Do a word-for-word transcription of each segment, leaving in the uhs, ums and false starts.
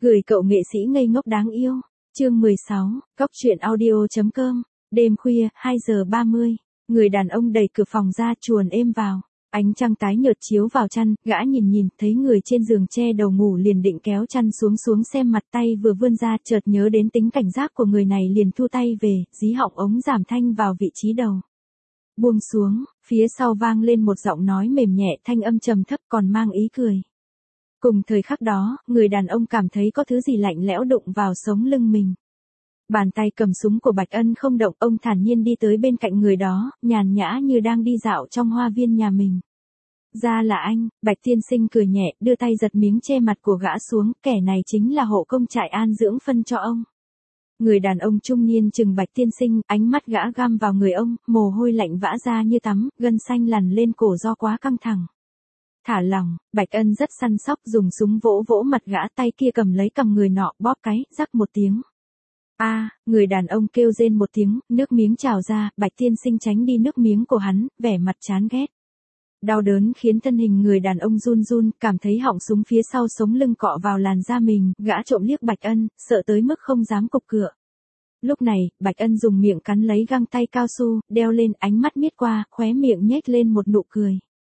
Gửi cậu nghệ sĩ ngây ngốc đáng yêu. Chương mười sáu, Cóc truyện audio.com. Đêm khuya, hai giờ ba mươi. Người đàn ông đẩy cửa phòng ra, chuồn êm vào. Ánh trăng tái nhợt chiếu vào chăn, gã nhìn nhìn, thấy người trên giường che đầu ngủ liền định kéo chăn xuống xuống xem mặt, tay vừa vươn ra, chợt nhớ đến tính cảnh giác của người này liền thu tay về, dí họng ống giảm thanh vào vị trí đầu. Buông xuống, phía sau vang lên một giọng nói mềm nhẹ, thanh âm trầm thấp còn mang ý cười. Cùng thời khắc đó, người đàn ông cảm thấy có thứ gì lạnh lẽo đụng vào sống lưng mình. Bàn tay cầm súng của Bạch Ân không động, ông thản nhiên đi tới bên cạnh người đó, nhàn nhã như đang đi dạo trong hoa viên nhà mình. Ra là anh, Bạch tiên sinh cười nhẹ, đưa tay giật miếng che mặt của gã xuống, kẻ này chính là hộ công trại an dưỡng phân cho ông. Người đàn ông trung niên chừng Bạch tiên sinh, ánh mắt gã găm vào người ông, mồ hôi lạnh vã ra như tắm, gân xanh lằn lên cổ do quá căng thẳng. Thả lòng, Bạch Ân rất săn sóc dùng súng vỗ vỗ mặt gã, tay kia cầm lấy cằm người nọ, bóp cái, rắc một tiếng. A, à, người đàn ông kêu rên một tiếng, nước miếng trào ra, Bạch tiên sinh tránh đi nước miếng của hắn, vẻ mặt chán ghét. Đau đớn khiến thân hình người đàn ông run run, cảm thấy họng súng phía sau sống lưng cọ vào làn da mình, gã trộm liếc Bạch Ân, sợ tới mức không dám cục cựa. Lúc này, Bạch Ân dùng miệng cắn lấy găng tay cao su, đeo lên, ánh mắt miết qua, khóe miệng nhếch lên một nụ cười.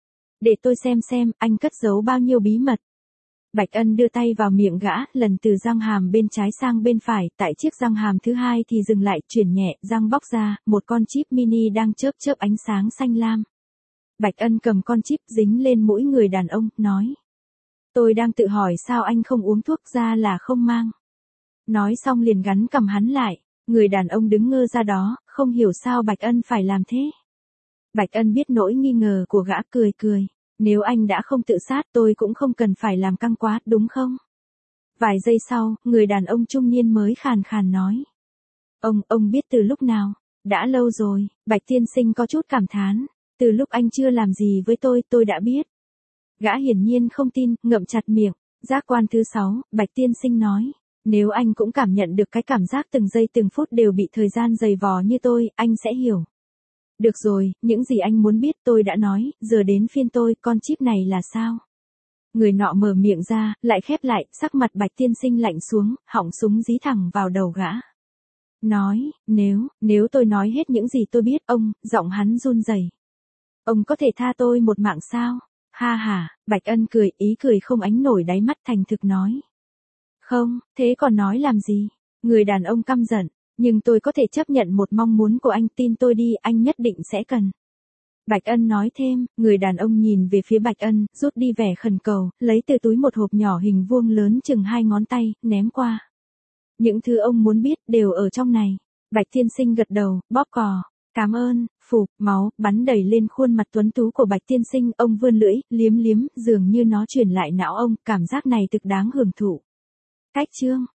Để tôi xem xem, anh cất giấu bao nhiêu bí mật. Bạch Ân đưa tay vào miệng gã, lần từ răng hàm bên trái sang bên phải, tại chiếc răng hàm thứ hai thì dừng lại, chuyển nhẹ, răng bóc ra, một con chip mini đang chớp chớp ánh sáng xanh lam. Bạch Ân cầm con chip dính lên mũi người đàn ông, nói. Tôi đang tự hỏi sao anh không uống thuốc, ra là không mang. Nói xong liền gắn cầm hắn lại, người đàn ông đứng ngơ ra đó, không hiểu sao Bạch Ân phải làm thế. Bạch Ân biết nỗi nghi ngờ của gã, cười cười. Nếu anh đã không tự sát tôi cũng không cần phải làm căng quá, đúng không? Vài giây sau, người đàn ông trung niên mới khàn khàn nói. Ông, ông biết từ lúc nào? Đã lâu rồi, Bạch tiên sinh có chút cảm thán. Từ lúc anh chưa làm gì với tôi, tôi đã biết. Gã hiển nhiên không tin, ngậm chặt miệng. Giác quan thứ sáu, Bạch tiên sinh nói. Nếu anh cũng cảm nhận được cái cảm giác từng giây từng phút đều bị thời gian giày vò như tôi, anh sẽ hiểu. Được rồi, những gì anh muốn biết tôi đã nói, giờ đến phiên tôi, con chip này là sao? Người nọ mở miệng ra, lại khép lại, sắc mặt Bạch tiên sinh lạnh xuống, họng súng dí thẳng vào đầu gã. Nói, nếu, nếu tôi nói hết những gì tôi biết, ông, giọng hắn run rẩy. Ông có thể tha tôi một mạng sao? Ha ha, Bạch Ân cười, ý cười không ánh nổi đáy mắt, thành thực nói. Không, thế còn nói làm gì? Người đàn ông căm giận. Nhưng tôi có thể chấp nhận một mong muốn của anh, tin tôi đi, anh nhất định sẽ cần. Bạch Ân nói thêm, người đàn ông nhìn về phía Bạch Ân, rút đi vẻ khẩn cầu, lấy từ túi một hộp nhỏ hình vuông lớn chừng hai ngón tay, ném qua. Những thứ ông muốn biết đều ở trong này. Bạch tiên sinh gật đầu, bóp cò. Cảm ơn, phụp, máu, bắn đầy lên khuôn mặt tuấn tú của Bạch tiên sinh, ông vươn lưỡi, liếm liếm, dường như nó truyền lại não ông, cảm giác này thực đáng hưởng thụ. Cách chương.